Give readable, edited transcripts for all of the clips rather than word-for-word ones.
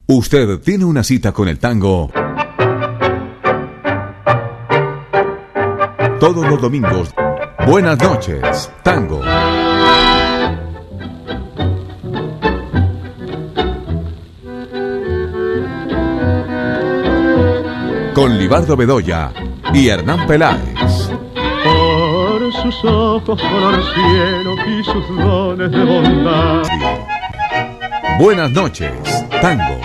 Usted tiene una cita con el tango todos los domingos. Buenas noches, tango. Con Libardo Bedoya y Hernán Peláez. Por sus ojos color cielo y sus dones de bondad. Buenas noches, tango.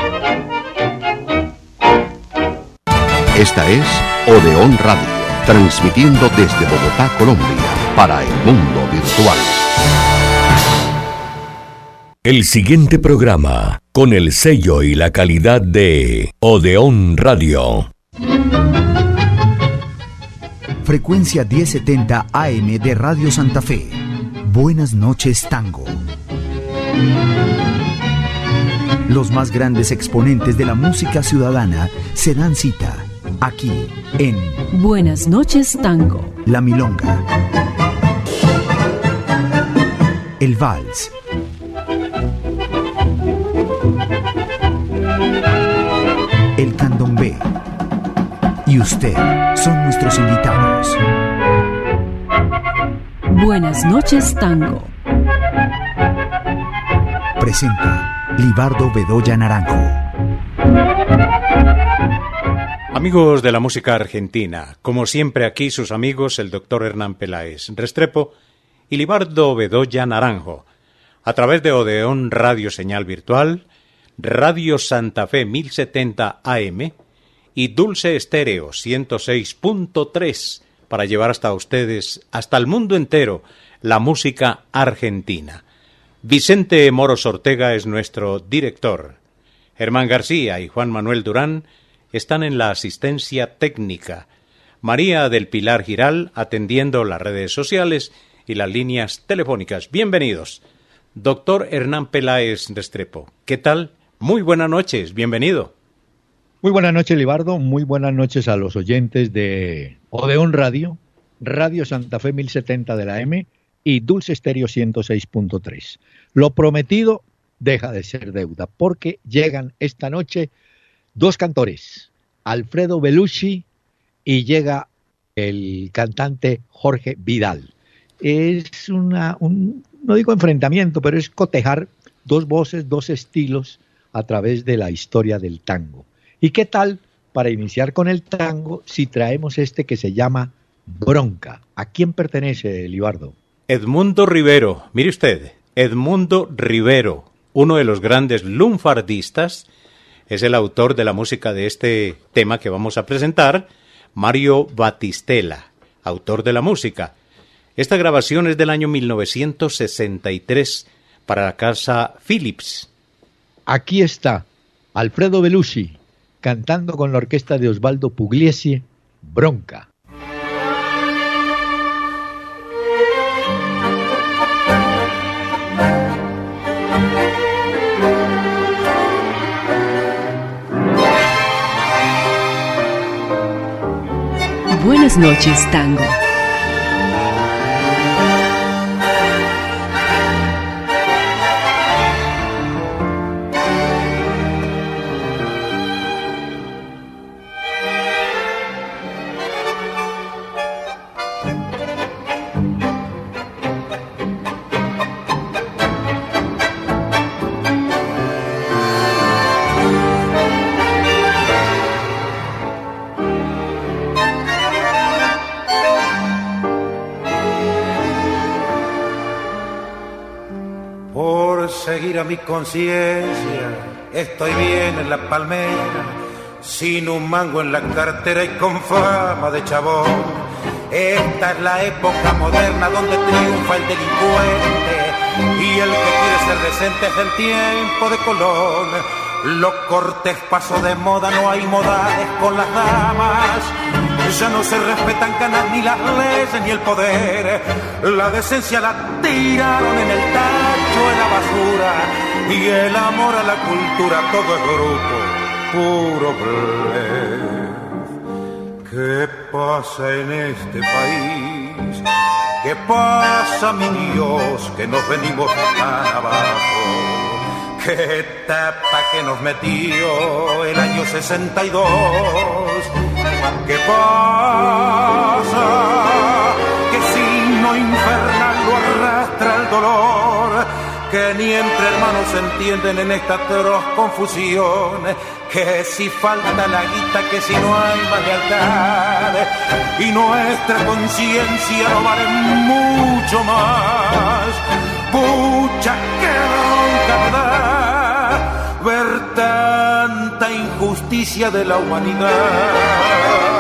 Esta es Odeón Radio, transmitiendo desde Bogotá, Colombia, para el mundo virtual. El siguiente programa, con el sello y la calidad de Odeón Radio. Frecuencia 1070 AM de Radio Santa Fe. Buenas noches, tango. Los más grandes exponentes de la música ciudadana se dan cita aquí en Buenas noches, tango. La milonga, el vals, el candombe y usted son nuestros invitados. Buenas noches, tango. Presenta Libardo Bedoya Naranjo. Amigos de la música argentina, como siempre aquí sus amigos el doctor Hernán Peláez Restrepo y Libardo Bedoya Naranjo, a través de Odeón Radio Señal Virtual, Radio Santa Fe 1070 AM y Dulce Estéreo 106.3 para llevar hasta ustedes, hasta el mundo entero, la música argentina. Vicente Moros Ortega es nuestro director. Germán García y Juan Manuel Durán están en la asistencia técnica. María del Pilar Giral atendiendo las redes sociales y las líneas telefónicas. Bienvenidos. Doctor Hernán Peláez Restrepo, ¿qué tal? Muy buenas noches, bienvenido. Muy buenas noches, Libardo. Muy buenas noches a los oyentes de Odeón Radio, Radio Santa Fe 1070 de la M y Dulce Estéreo 106.3. Lo prometido deja de ser deuda, porque llegan esta noche dos cantores, Alfredo Belushi y llega el cantante Jorge Vidal. Es no digo enfrentamiento, pero es cotejar dos voces, dos estilos a través de la historia del tango. ¿Y qué tal para iniciar con el tango si traemos este que se llama Bronca? ¿A quién pertenece, Libardo? Edmundo Rivero, mire usted, Edmundo Rivero, uno de los grandes lunfardistas, es el autor de la música de este tema que vamos a presentar. Mario Batistella, autor de la música. Esta grabación es del año 1963 para la casa Philips. Aquí está Alfredo Belushi cantando con la orquesta de Osvaldo Pugliese, Bronca. Buenas noches, tango. Seguir a mi conciencia, estoy bien en la palmera, sin un mango en la cartera y con fama de chabón. Esta es la época moderna donde triunfa el delincuente y el que quiere ser decente es el tiempo de Colón. Lo cortés pasó de moda, no hay modales con las damas. Ya no se respetan canas ni las leyes ni el poder. La decencia la tiraron en el tacho de la basura y el amor a la cultura todo es grupo, puro blef. ¿Qué pasa en este país? ¿Qué pasa, mi Dios, que nos venimos tan abajo? qué etapa que nos metió el año 62. ¿Qué pasa? ¿Qué signo infernal lo arrastra el dolor? Que ni entre hermanos se entienden en esta atroz confusión. Que si falta la guita, que si no hay más lealtad, y nuestra conciencia no vale mucho más. Pucha, qué bronca da ver tanta injusticia de la humanidad.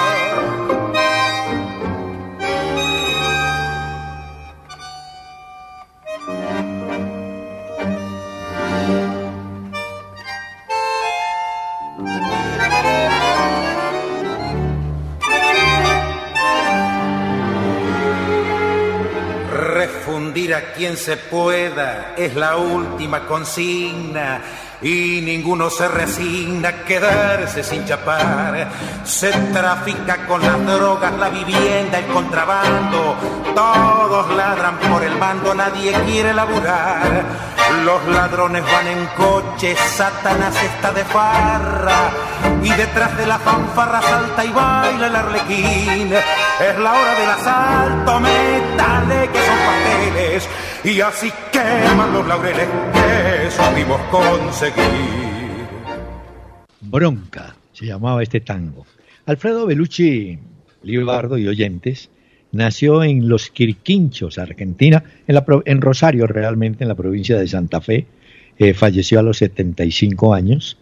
Refundir a quien se pueda es la última consigna, y ninguno se resigna a quedarse sin chapar. Se trafica con las drogas, la vivienda, el contrabando. Todos ladran por el mando, nadie quiere laburar. Los ladrones van en coche, Satanás está de farra, y detrás de la fanfarra salta y baila el arlequín. Es la hora del asalto, métale que son pasteles, y así queman los laureles que supimos conseguir. Bronca se llamaba este tango. Alfredo Bellucci Libardo y oyentes nació en Los Quirquinchos, Argentina, en Rosario realmente, en la provincia de Santa Fe. Falleció a los 75 años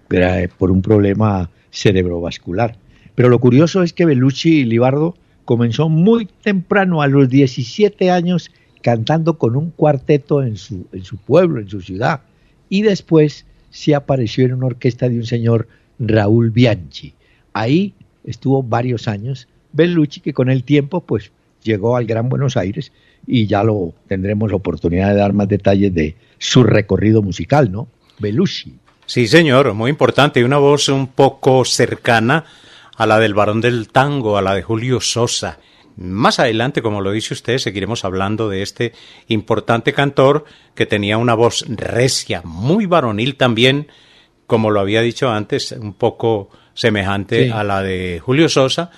por un problema cerebrovascular. Pero lo curioso es que Bellucci Libardo comenzó muy temprano, a los 17 años, cantando con un cuarteto en su pueblo, en su ciudad, y después se apareció en una orquesta de un señor Raúl Bianchi. Ahí estuvo varios años Bellucci, que con el tiempo pues llegó al Gran Buenos Aires, y ya tendremos la oportunidad de dar más detalles de su recorrido musical, ¿no? Bellucci. Sí, señor, muy importante, y una voz un poco cercana a la del Barón del Tango, a la de Julio Sosa. Más adelante, como lo dice usted, seguiremos hablando de este importante cantor que tenía una voz recia, muy varonil también, como lo había dicho antes, un poco semejante a la de Julio Sosa,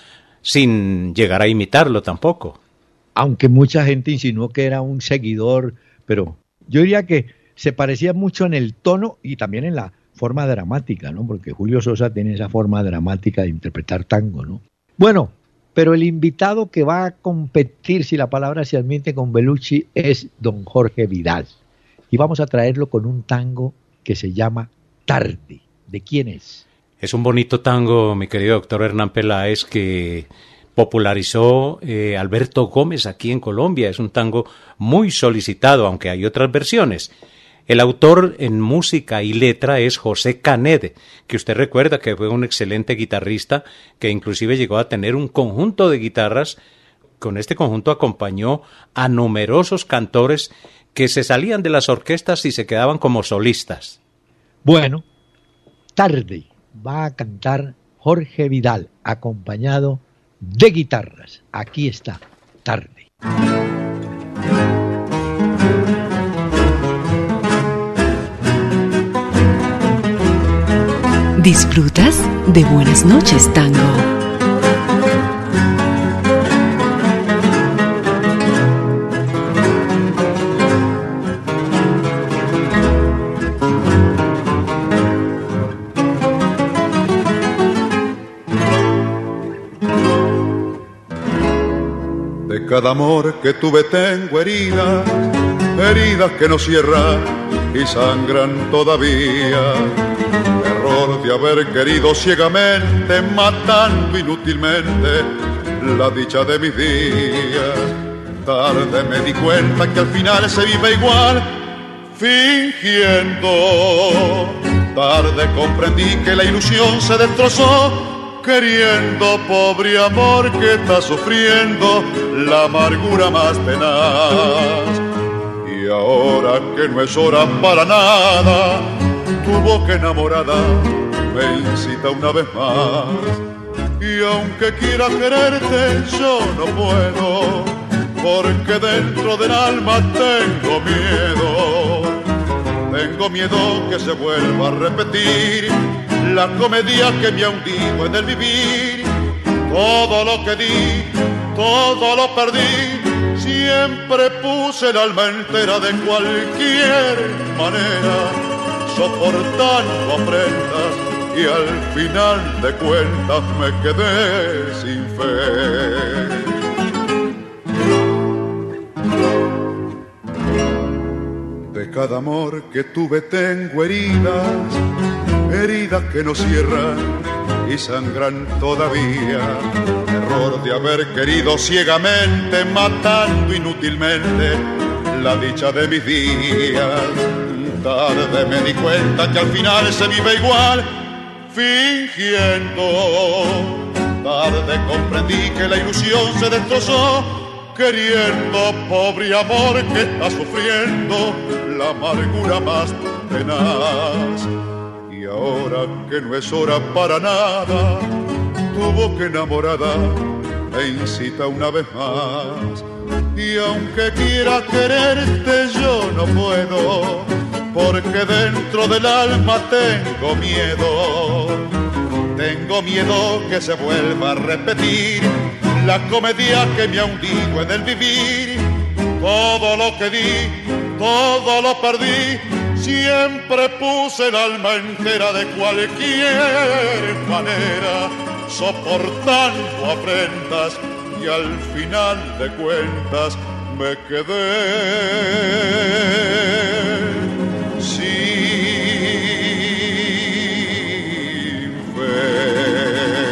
sin llegar a imitarlo tampoco. Aunque mucha gente insinuó que era un seguidor, pero yo diría que se parecía mucho en el tono y también en la forma dramática, ¿no? Porque Julio Sosa tiene esa forma dramática de interpretar tango, ¿no? Bueno, pero el invitado que va a competir, si la palabra se admite, con Bellucci es don Jorge Vidal. Y vamos a traerlo con un tango que se llama Tarde. ¿De quién es? Es un bonito tango, mi querido doctor Hernán Peláez, que popularizó Alberto Gómez aquí en Colombia. Es un tango muy solicitado, aunque hay otras versiones. El autor en música y letra es José Canet, que usted recuerda que fue un excelente guitarrista, que inclusive llegó a tener un conjunto de guitarras. Con este conjunto acompañó a numerosos cantores que se salían de las orquestas y se quedaban como solistas. Bueno, Tarde va a cantar Jorge Vidal, acompañado de guitarras. Aquí está, Tarde. ¿Disfrutas de Buenas noches, Tango? De cada amor que tuve tengo heridas, heridas que no cierran y sangran todavía. Error de haber querido ciegamente, matando inútilmente la dicha de mis días. Tarde me di cuenta que al final se vive igual, fingiendo. Tarde comprendí que la ilusión se destrozó, queriendo, pobre amor que está sufriendo la amargura más tenaz. Y ahora que no es hora para nada, tu boca enamorada me incita una vez más. Y aunque quiera quererte yo no puedo, porque dentro del alma tengo miedo. Tengo miedo que se vuelva a repetir la comedia que me ha hundido en el vivir. Todo lo que di, todo lo perdí, siempre puse el alma entera de cualquier manera, soportando afrentas y al final de cuentas me quedé sin fe. De cada amor que tuve tengo heridas, heridas que no cierran y sangran todavía. Error de haber querido ciegamente, matando inútilmente la dicha de mis días. Tarde me di cuenta que al final se vive igual, fingiendo. Tarde comprendí que la ilusión se destrozó, queriendo, pobre amor que está sufriendo la amargura más tenaz. Y ahora que no es hora para nada, tu boca enamorada me incita una vez más. Y aunque quiera quererte yo no puedo, porque dentro del alma tengo miedo. Tengo miedo que se vuelva a repetir la comedia que me ha hundido en el vivir. Todo lo que di, todo lo perdí, siempre puse el alma entera de cualquier manera, soportando afrentas y al final de cuentas me quedé sin fe.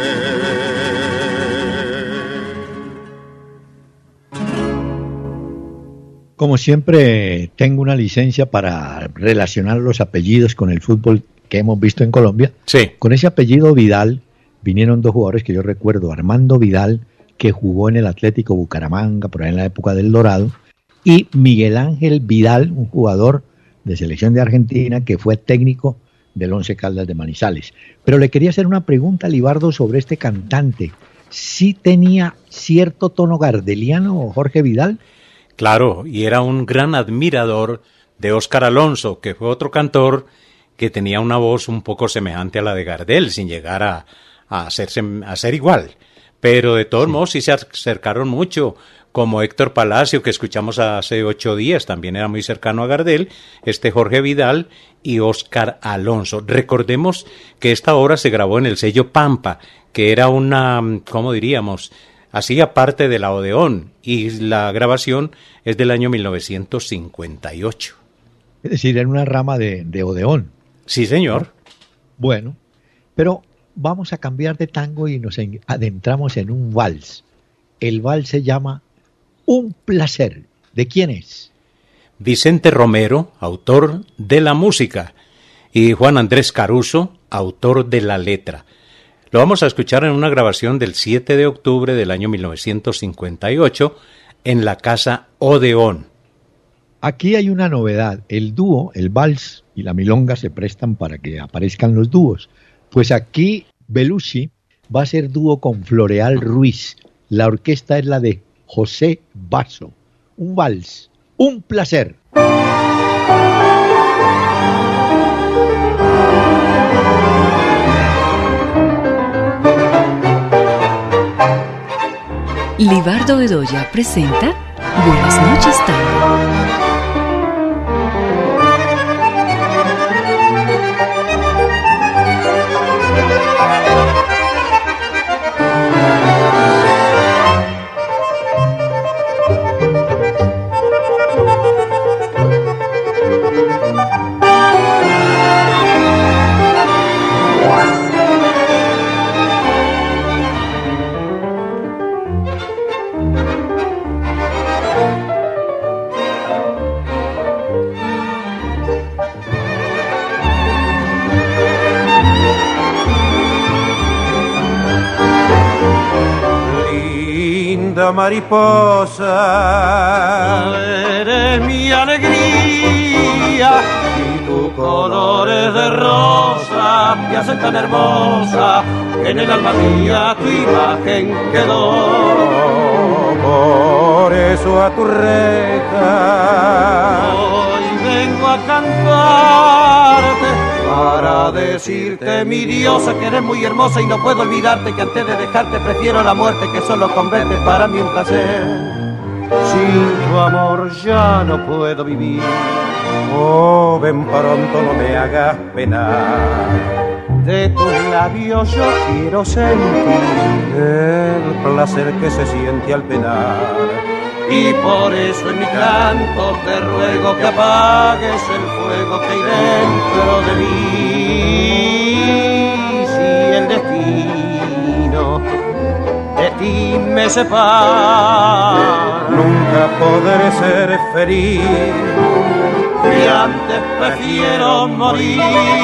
Como siempre, tengo una licencia para relacionar los apellidos con el fútbol que hemos visto en Colombia. Sí. Con ese apellido Vidal vinieron dos jugadores que yo recuerdo, Armando Vidal, que jugó en el Atlético Bucaramanga por ahí en la época del Dorado, y Miguel Ángel Vidal, un jugador de selección de Argentina que fue técnico del Once Caldas de Manizales. Pero le quería hacer una pregunta a Libardo sobre este cantante. ¿Sí tenía cierto tono gardeliano Jorge Vidal? Claro, y era un gran admirador de Óscar Alonso, que fue otro cantor que tenía una voz un poco semejante a la de Gardel, sin llegar a ser igual. Pero de todos modos sí se acercaron mucho, como Héctor Palacio, que escuchamos hace 8 días, también era muy cercano a Gardel, Jorge Vidal y Óscar Alonso. Recordemos que esta obra se grabó en el sello Pampa, que era una, ¿cómo diríamos?, hacía parte de la Odeón, y la grabación es del año 1958. Es decir, era una rama de Odeón. Sí, señor. Bueno, pero vamos a cambiar de tango y nos adentramos en un vals. El vals se llama Un Placer. ¿De quién es? Vicente Romero, autor de la música, y Juan Andrés Caruso, autor de la letra. Lo vamos a escuchar en una grabación del 7 de octubre del año 1958 en la Casa Odeón. Aquí hay una novedad. El dúo, el vals y la milonga se prestan para que aparezcan los dúos. Pues aquí Belushi va a ser dúo con Floreal Ruiz. La orquesta es la de José Basso. Un vals, un placer. Libardo Bedoya presenta Buenas noches, Tango. Mariposa, eres mi alegría y tu color es de rosa, me hace tan hermosa que en el alma mía tu imagen quedó. Por eso a tu reja hoy vengo a cantarte para decirte, mi diosa, que eres muy hermosa y no puedo olvidarte, que antes de dejarte prefiero la muerte, que solo con verte para mí un placer. Sin tu amor ya no puedo vivir. Oh, ven pronto, no me hagas penar. De tus labios yo quiero sentir el placer que se siente al penar. Y por eso en mi canto te ruego que apagues el fuego que hay dentro de mí. Si el destino de ti me separa, nunca podré ser feliz. Y antes prefiero morir,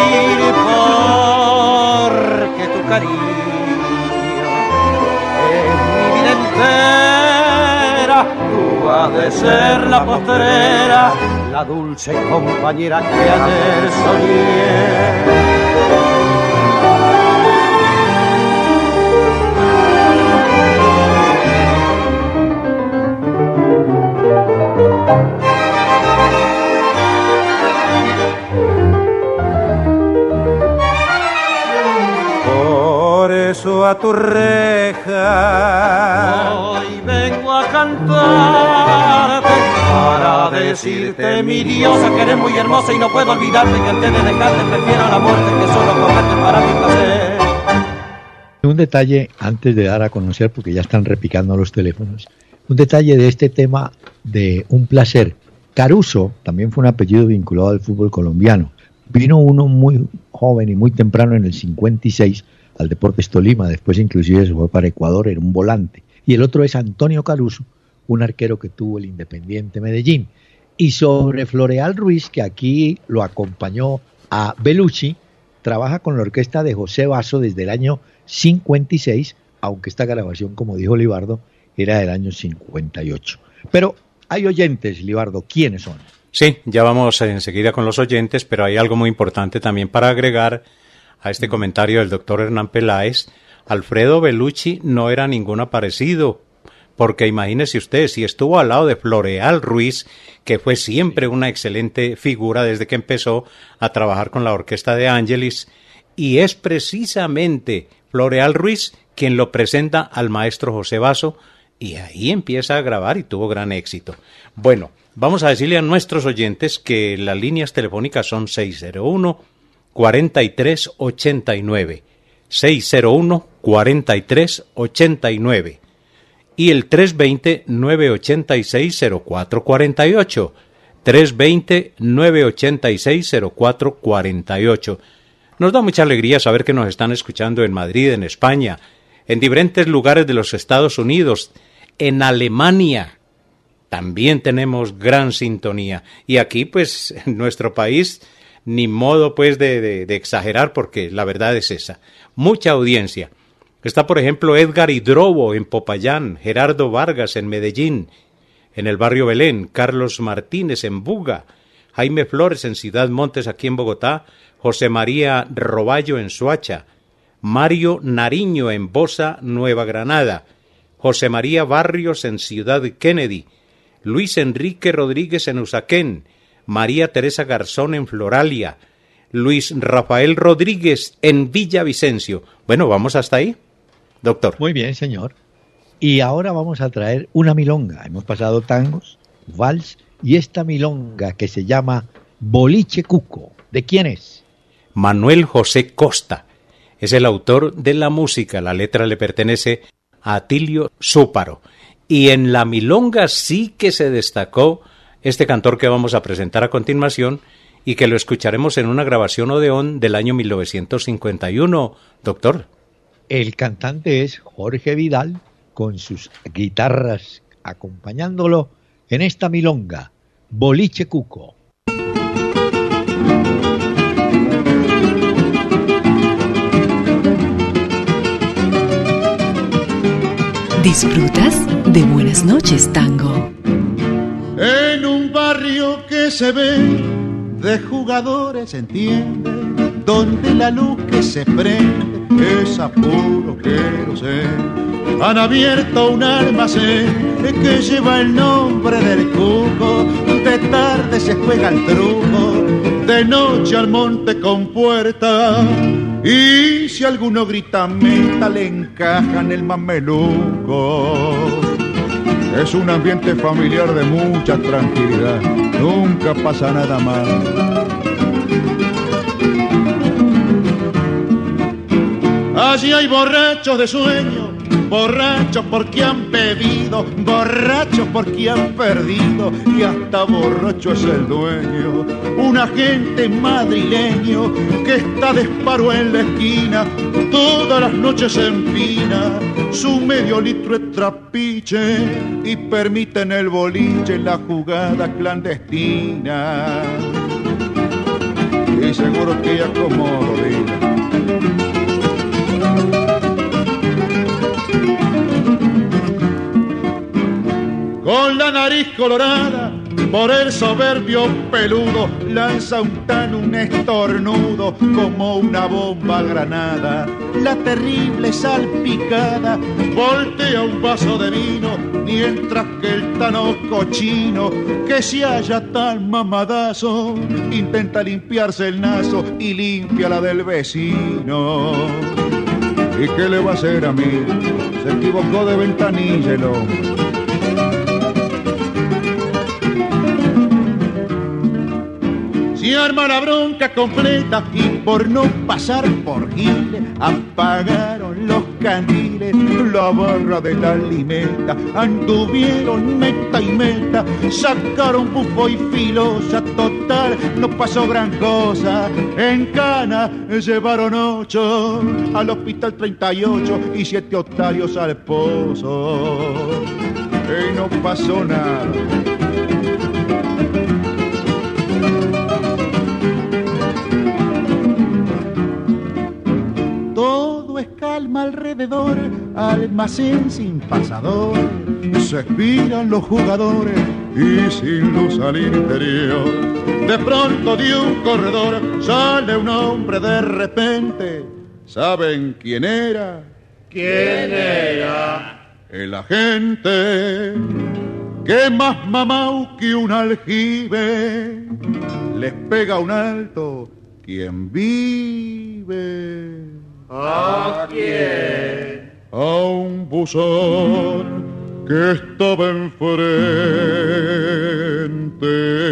porque tu cariño es mi vida entera. Tú has de ser la postrera, la dulce compañera que ayer soñé. A tu reja hoy vengo a cantarte para decirte, mi diosa, que eres muy hermosa y no puedo olvidarte, que antes de dejarte prefiero la muerte, que solo comerte para mi placer. Un detalle antes de dar a conocer, porque ya están repicando los teléfonos, un detalle de este tema de un placer. Caruso también fue un apellido vinculado al fútbol colombiano. Vino uno muy joven y muy temprano en el 56 al Deportes Tolima, después inclusive se fue para Ecuador, era un volante. Y el otro es Antonio Caruso, un arquero que tuvo el Independiente Medellín. Y sobre Floreal Ruiz, que aquí lo acompañó a Belucci, trabaja con la orquesta de José Basso desde el año 56, aunque esta grabación, como dijo Libardo, era del año 58. Pero hay oyentes, Libardo, ¿quiénes son? Sí, ya vamos enseguida con los oyentes, pero hay algo muy importante también para agregar a este comentario del doctor Hernán Peláez. Alfredo Belucci no era ningún aparecido, porque imagínese usted, si estuvo al lado de Floreal Ruiz, que fue siempre una excelente figura desde que empezó a trabajar con la orquesta de Ángelis, y es precisamente Floreal Ruiz quien lo presenta al maestro José Basso, y ahí empieza a grabar y tuvo gran éxito. Bueno, vamos a decirle a nuestros oyentes que las líneas telefónicas son 601-4389, 601-4389 y el 320-986-0448, 320-986-0448. Nos da mucha alegría saber que nos están escuchando en Madrid, en España, en diferentes lugares de los Estados Unidos, en Alemania. También tenemos gran sintonía. Y aquí, pues, en nuestro país, ni modo, pues, de exagerar, porque la verdad es esa. Mucha audiencia. Está, por ejemplo, Edgar Hidrobo en Popayán, Gerardo Vargas en Medellín, en el barrio Belén, Carlos Martínez en Buga, Jaime Flores en Ciudad Montes, aquí en Bogotá, José María Roballo en Soacha, Mario Nariño en Bosa, Nueva Granada, José María Barrios en Ciudad Kennedy, Luis Enrique Rodríguez en Usaquén, María Teresa Garzón en Floralia, Luis Rafael Rodríguez en Villavicencio. Bueno, ¿vamos hasta ahí, doctor? Muy bien, señor. Y ahora vamos a traer una milonga. Hemos pasado tangos, vals y esta milonga que se llama Boliche Cuco. ¿De quién es? Manuel José Costa. Es el autor de la música. La letra le pertenece a Atilio Zúparo. Y en la milonga sí que se destacó este cantor que vamos a presentar a continuación y que lo escucharemos en una grabación Odeón del año 1951, doctor. El cantante es Jorge Vidal, con sus guitarras acompañándolo en esta milonga, Boliche Cuco. ¿Disfrutas de Buenas noches, Tango? En un barrio que se ve de jugadores, entiende, donde la luz que se prende es a puro querosén. han abierto un almacén que lleva el nombre del cuco. De tarde se juega el truco, de noche al monte con puerta. Y si alguno grita meta, le encajan el mameluco. Es un ambiente familiar de mucha tranquilidad, nunca pasa nada mal. Allí hay borrachos de sueño, borrachos porque han bebido, borrachos porque han perdido, y hasta borracho es el dueño. Un agente madrileño que está de esparo en la esquina, todas las noches se empina su medio litro de trapiche y permite en el boliche la jugada clandestina. Y seguro que ella como Dolina. Con la nariz colorada, por el soberbio peludo, lanza un tan un estornudo como una bomba granada. La terrible salpicada voltea un vaso de vino, mientras que el tano cochino, que se halla tan mamadazo, intenta limpiarse el naso y limpia la del vecino. ¿Y qué le va a hacer a mí? Se equivocó de ventanilla el hombre. Y arma la bronca completa y por no pasar por giles apagaron los candiles, la barra de la limeta, anduvieron meta y meta, sacaron bufo y filosa, total no pasó gran cosa. En Cana llevaron 8 al hospital 38 y 7 otarios al pozo y no pasó nada. Todo es calma alrededor, almacén sin pasador, se expiran los jugadores y sin luz al interior. De pronto de un corredor sale un hombre de repente. ¿Saben quién era? ¿Quién era? El agente que más mamau que un aljibe les pega un alto quien vive. ¿A quién? A un buzón que estaba enfrente.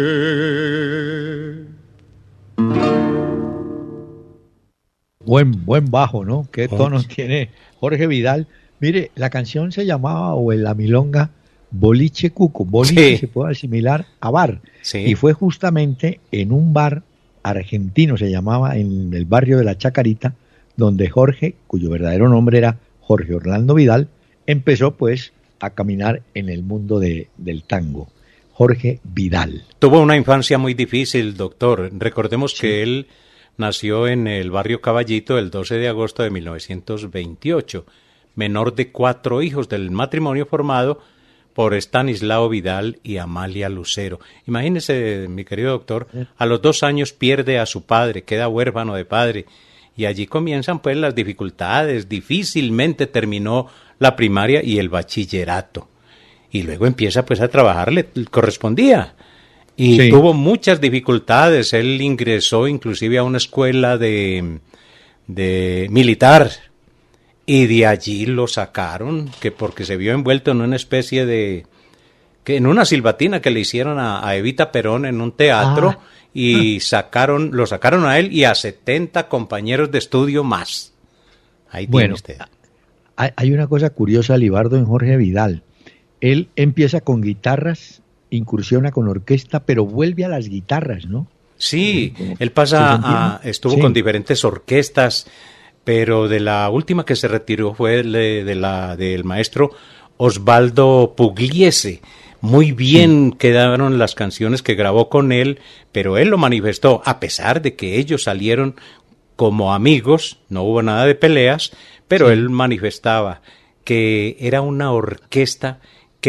Buen bajo, ¿no? ¿Qué tonos tiene Jorge Vidal? Mire, la canción se llamaba, o en la milonga, Boliche Cuco. Boliche sí. Se puede asimilar a bar. Sí. Y fue justamente en un bar argentino, se llamaba, en el barrio de La Chacarita, donde Jorge, cuyo verdadero nombre era Jorge Orlando Vidal, empezó pues a caminar en el mundo del tango. Jorge Vidal. Tuvo una infancia muy difícil, doctor. Recordemos que él nació en el barrio Caballito el 12 de agosto de 1928, menor de 4 hijos del matrimonio formado por Estanislao Vidal y Amalia Lucero. Imagínese, mi querido doctor, a los 2 años pierde a su padre, queda huérfano de padre, y allí comienzan pues las dificultades. Difícilmente terminó la primaria y el bachillerato, y luego empieza pues a trabajar, le correspondía, y tuvo muchas dificultades. Él ingresó inclusive a una escuela de militar, y de allí lo sacaron, que porque se vio envuelto en una especie de, en una silbatina que le hicieron a Evita Perón en un teatro, y lo sacaron a él y a 70 compañeros de estudio más. Ahí tiene usted. Hay una cosa curiosa, Libardo, en Jorge Vidal. Él empieza con guitarras, incursiona con orquesta, pero vuelve a las guitarras, ¿no? Sí, él estuvo con diferentes orquestas, pero de la última que se retiró fue del maestro Osvaldo Pugliese. Muy bien quedaron las canciones que grabó con él, pero él lo manifestó, a pesar de que ellos salieron como amigos, no hubo nada de peleas, pero él manifestaba que era una orquesta que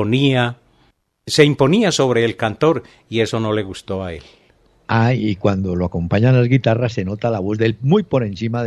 se imponía sobre el cantor, y eso no le gustó a él. Y cuando lo acompañan las guitarras se nota la voz de él muy por encima del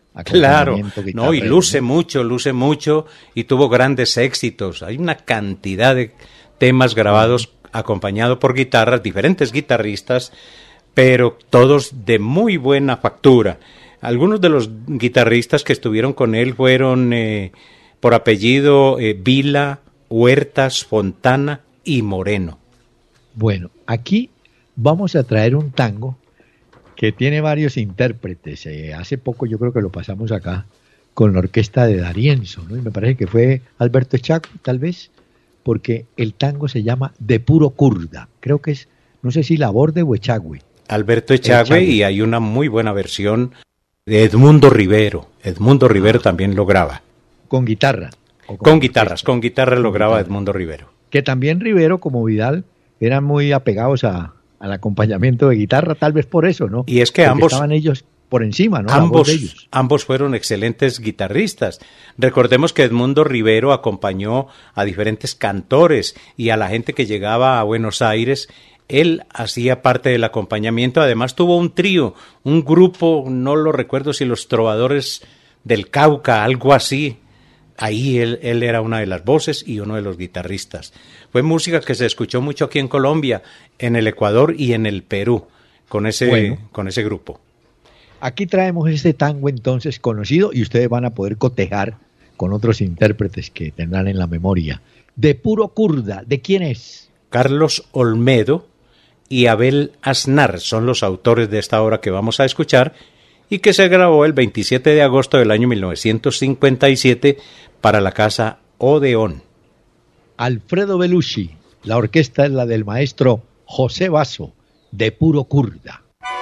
Claro, no, y luce mucho y tuvo grandes éxitos. Hay una cantidad de temas grabados acompañado por guitarras, diferentes guitarristas, pero todos de muy buena factura. Algunos de los guitarristas que estuvieron con él fueron por apellido Vila, Huertas, Fontana y Moreno. Bueno, aquí vamos a traer un tango que tiene varios intérpretes. Hace poco yo creo que lo pasamos acá con la orquesta de D'Arienzo, ¿no? Y me parece que fue Alberto Echagüe, tal vez, porque el tango se llama De Puro Kurda. Creo que es, no sé si Laborde o Echagüe. Alberto Echagüe, y hay una muy buena versión de Edmundo Rivero. Edmundo Rivero también lo graba. ¿Con guitarra? Con guitarra lo graba Edmundo Rivero. Que también Rivero, como Vidal, eran muy apegados al acompañamiento de guitarra, tal vez por eso, ¿no? Y es que porque estaban ellos por encima, ¿no? Ambos fueron excelentes guitarristas. Recordemos que Edmundo Rivero acompañó a diferentes cantores y a la gente que llegaba a Buenos Aires. Él hacía parte del acompañamiento. Además tuvo un trío, un grupo, no lo recuerdo si los Trovadores del Cauca, algo así. Ahí él era una de las voces y uno de los guitarristas. Fue música que se escuchó mucho aquí en Colombia, en el Ecuador y en el Perú, con ese grupo. Aquí traemos este tango entonces conocido y ustedes van a poder cotejar con otros intérpretes que tendrán en la memoria. De Puro Kurda, ¿de quién es? Carlos Olmedo y Abel Aznar son los autores de esta obra que vamos a escuchar y que se grabó el 27 de agosto del año 1957 para la Casa Odeón. Alfredo Belushi, la orquesta es la del maestro José Basso, De Puro Kurda.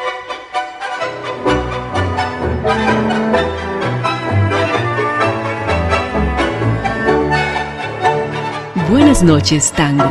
Buenas noches, tango.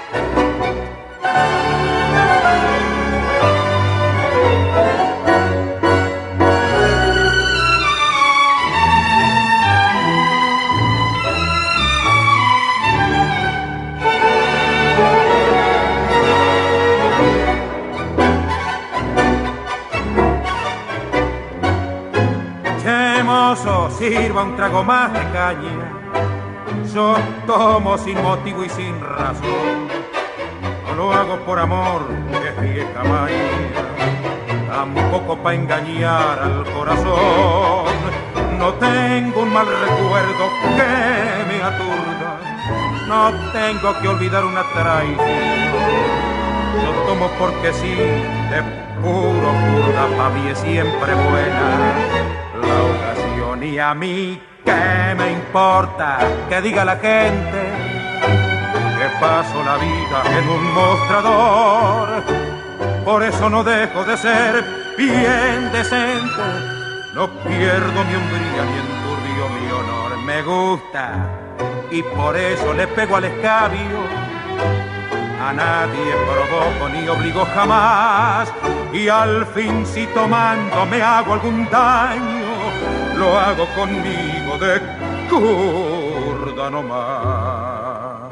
Sirva un trago más de caña. Yo tomo sin motivo y sin razón. No lo hago por amor, que es vieja maña, tampoco pa' engañar al corazón. No tengo un mal recuerdo que me aturda, no tengo que olvidar una traición. Yo tomo porque sí, de puro kurda, pa' mí es siempre buena la ocasión. Y a mí, ¿qué me importa que diga la gente? Que paso la vida en un mostrador. Por eso no dejo de ser bien decente. No pierdo mi hombría ni enturbio mi honor. Me gusta y por eso le pego al escabio. A nadie provoco ni obligo jamás. Y al fin si tomando me hago algún daño, lo hago conmigo de kurda nomás.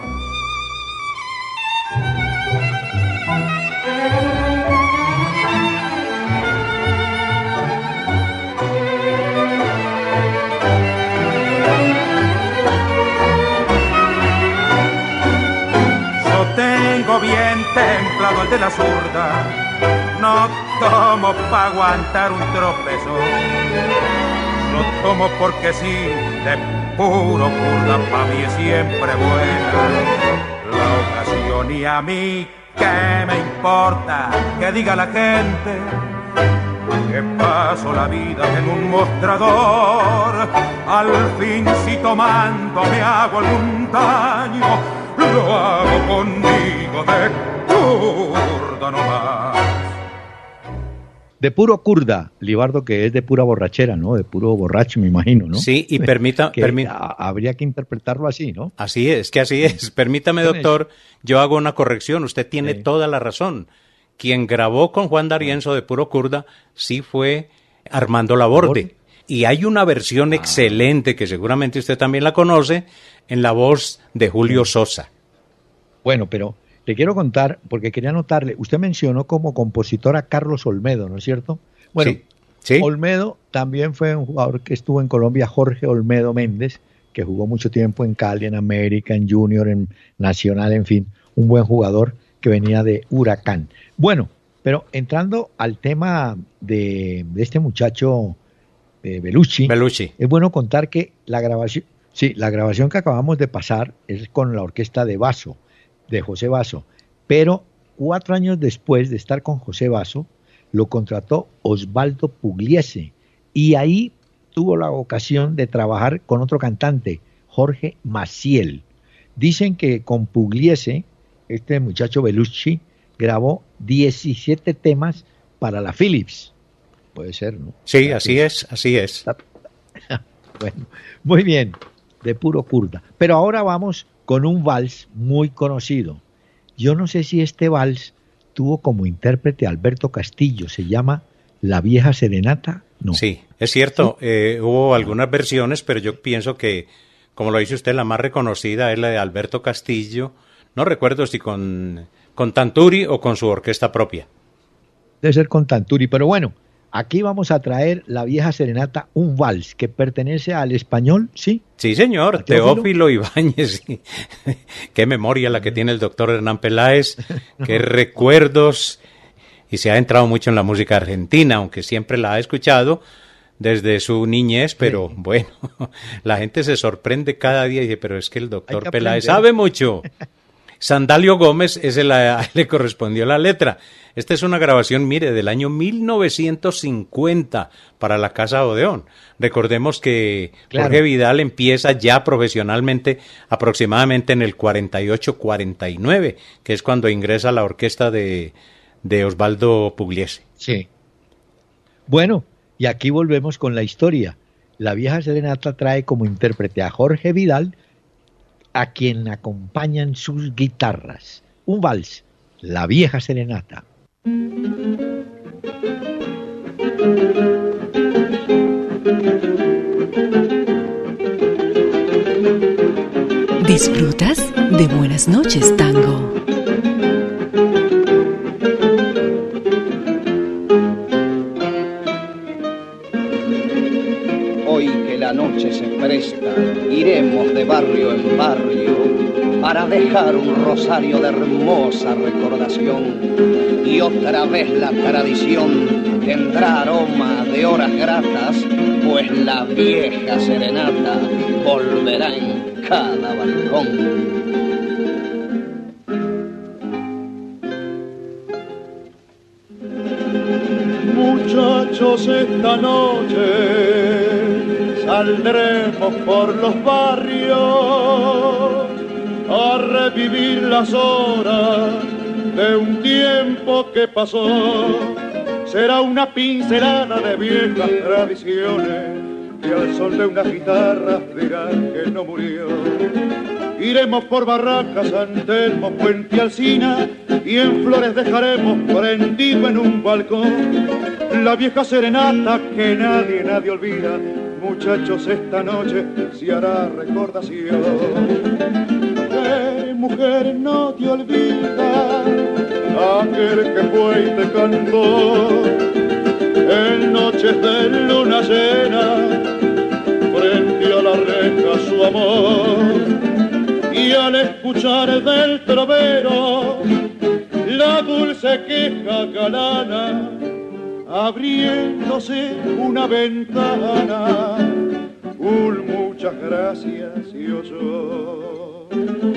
Yo tengo bien templado el de la zurda, no tomo pa' aguantar un tropezón. Lo tomo porque sí, de puro kurda, pa' mí es siempre buena la ocasión. Y a mí, ¿qué me importa que diga la gente? Que paso la vida en un mostrador. Al fin si tomando me hago algún daño, lo hago conmigo de kurda nomás. De Puro Kurda, Libardo, que es de pura borrachera, ¿no? De puro borracho, me imagino, ¿no? Sí, y habría que interpretarlo así, ¿no? Así es. Permítame, doctor, yo hago una corrección. Usted tiene toda la razón. Quien grabó con Juan D'Arienzo de Puro Kurda sí fue Armando Laborde. Y hay una versión excelente, que seguramente usted también la conoce, en la voz de Julio Sosa. Bueno, pero le quiero contar, porque quería anotarle, usted mencionó como compositor a Carlos Olmedo, ¿no es cierto? Bueno, ¿Sí? Olmedo también fue un jugador que estuvo en Colombia, Jorge Olmedo Méndez, que jugó mucho tiempo en Cali, en América, en Junior, en Nacional, en fin, un buen jugador que venía de Huracán. Bueno, pero entrando al tema de este muchacho Belushi, es bueno contar que la grabación que acabamos de pasar es con la orquesta de Basso, de José Basso, pero 4 años después de estar con José Basso, lo contrató Osvaldo Pugliese y ahí tuvo la ocasión de trabajar con otro cantante, Jorge Maciel. Dicen que con Pugliese, este muchacho Belushi, grabó 17 temas para la Philips. Puede ser, ¿no? Sí, así es. Bueno, muy bien, de puro kurda. Pero ahora vamos con un vals muy conocido. Yo no sé si este vals tuvo como intérprete Alberto Castillo, se llama La Vieja Serenata, ¿no? Sí, es cierto, ¿sí? Hubo algunas versiones, pero yo pienso que, como lo dice usted, la más reconocida es la de Alberto Castillo. No recuerdo si con Tanturi o con su orquesta propia. Debe ser con Tanturi, pero bueno, aquí vamos a traer La Vieja Serenata, un vals que pertenece al español, ¿sí? Sí, señor, Teófilo Ibáñez. Qué memoria la que tiene el doctor Hernán Peláez, qué recuerdos, y se ha entrado mucho en la música argentina, aunque siempre la ha escuchado desde su niñez, pero bueno, la gente se sorprende cada día y dice, pero es que el doctor Peláez sabe mucho. Sandalio Gómez, le correspondió la letra. Esta es una grabación, mire, del año 1950 para la Casa Odeón. Recordemos que Jorge Vidal empieza ya profesionalmente aproximadamente en el 48-49, que es cuando ingresa a la orquesta de Osvaldo Pugliese. Sí. Bueno, y aquí volvemos con la historia. La Vieja Serenata trae como intérprete a Jorge Vidal, a quien acompañan sus guitarras. Un vals, La Vieja Serenata. ¿Disfrutas de Buenas noches, Tango? Hoy que la noche se presta, iremos de barrio en barrio para dejar un rosario de hermosa recordación. Y otra vez la tradición tendrá aroma de horas gratas, pues la vieja serenata volverá en cada balcón. Muchachos, esta noche saldremos por los barrios a revivir las horas de un tiempo que pasó. Será una pincelada de viejas tradiciones que al son de una guitarra dirán que no murió. Iremos por Barracas, San Telmo, Puente Alsina y en Flores dejaremos prendido en un balcón la vieja serenata que nadie olvida. Muchachos, esta noche se hará recordación. Mujer, no te olvidas aquel que fue y te cantó en noches de luna llena frente a la reja su amor. Y al escuchar del trovero la dulce queja galana, abriéndose una ventana, muchas gracias y oyó.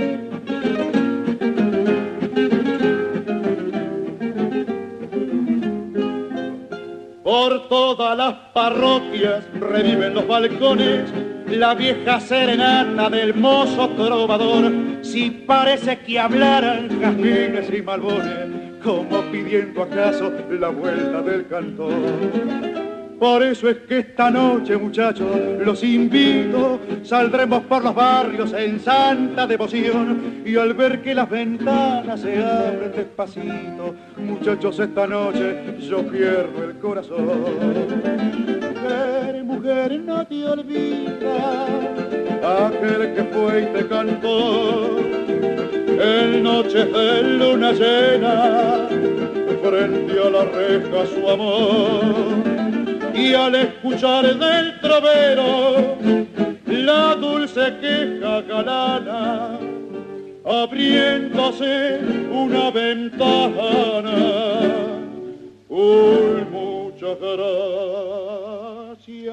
Por todas las parroquias reviven los balcones la vieja serenata del mozo trovador. Si parece que hablaran jazmines y malbones, como pidiendo acaso la vuelta del cantor. Por eso es que esta noche, muchachos, los invito, saldremos por los barrios en santa devoción, y al ver que las ventanas se abren despacito, muchachos, esta noche yo pierdo el corazón. Mujer, no te olvidas aquel que fue y te cantó en noches de luna llena frente a la reja su amor. y al escuchar del trovero la dulce queja galana, abriéndose una ventana. Uy, muchas gracias.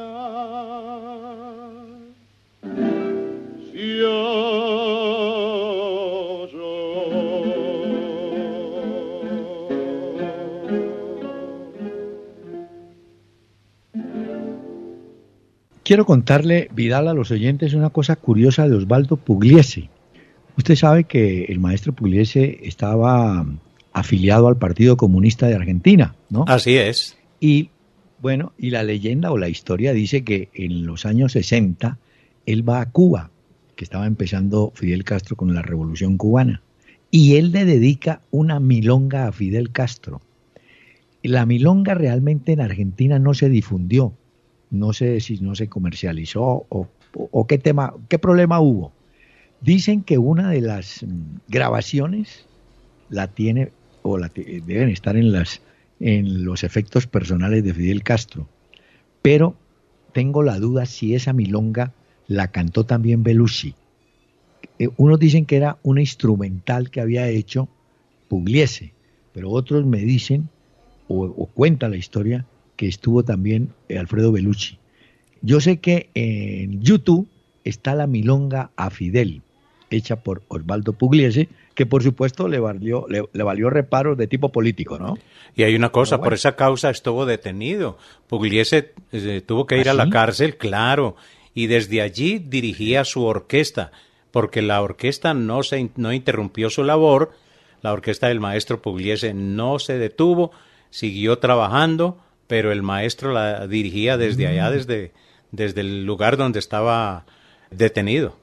Quiero contarle, Vidal, a los oyentes una cosa curiosa de Osvaldo Pugliese. Usted sabe que el maestro Pugliese estaba afiliado al Partido Comunista de Argentina, ¿no? Así es. Y bueno, y la leyenda o la historia dice que en los años 60 él va a Cuba, que estaba empezando Fidel Castro con la Revolución Cubana, y él le dedica una milonga a Fidel Castro. La milonga realmente en Argentina no se difundió. No sé si no se comercializó o qué problema hubo. Dicen que una de las grabaciones la tiene o deben estar en los efectos personales de Fidel Castro. Pero tengo la duda si esa milonga la cantó también Belushi. Unos dicen que era una instrumental que había hecho Pugliese, pero otros me dicen o cuenta la historia que estuvo también Alfredo Belushi. Yo sé que en YouTube está la milonga a Fidel, hecha por Osvaldo Pugliese, que por supuesto le valió reparos de tipo político, ¿no? Y hay una cosa, por esa causa estuvo detenido. Pugliese tuvo que ir a la cárcel, claro, y desde allí dirigía su orquesta, porque la orquesta no interrumpió su labor, la orquesta del maestro Pugliese no se detuvo, siguió trabajando, pero el maestro la dirigía desde allá, desde el lugar donde estaba detenido.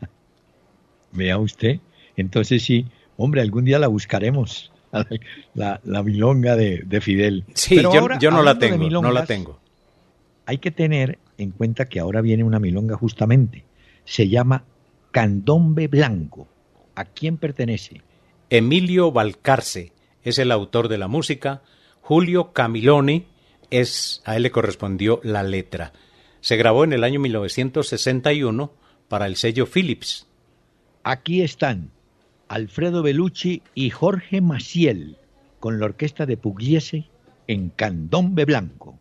Vea usted, entonces sí, hombre, algún día la buscaremos, la milonga de Fidel. Sí, pero yo no la tengo, milongas, no la tengo. Hay que tener en cuenta que ahora viene una milonga justamente, se llama Candombe Blanco. ¿A quién pertenece? Emilio Balcarce es el autor de la música, Julio Camiloni a él le correspondió la letra. Se grabó en el año 1961 para el sello Philips. Aquí están Alfredo Belushi y Jorge Maciel con la orquesta de Pugliese en Candombe Blanco.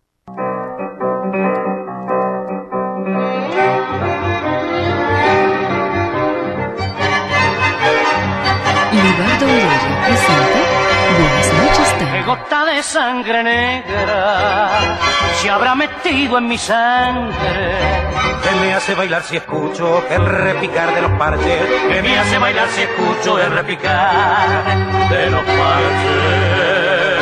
Libardo Bedoya presenta Buenas noches, Tango. Qué gota de sangre negra se habrá metido en mi sangre, que me hace bailar si escucho el repicar de los parches, que me hace bailar si escucho el repicar de los parches.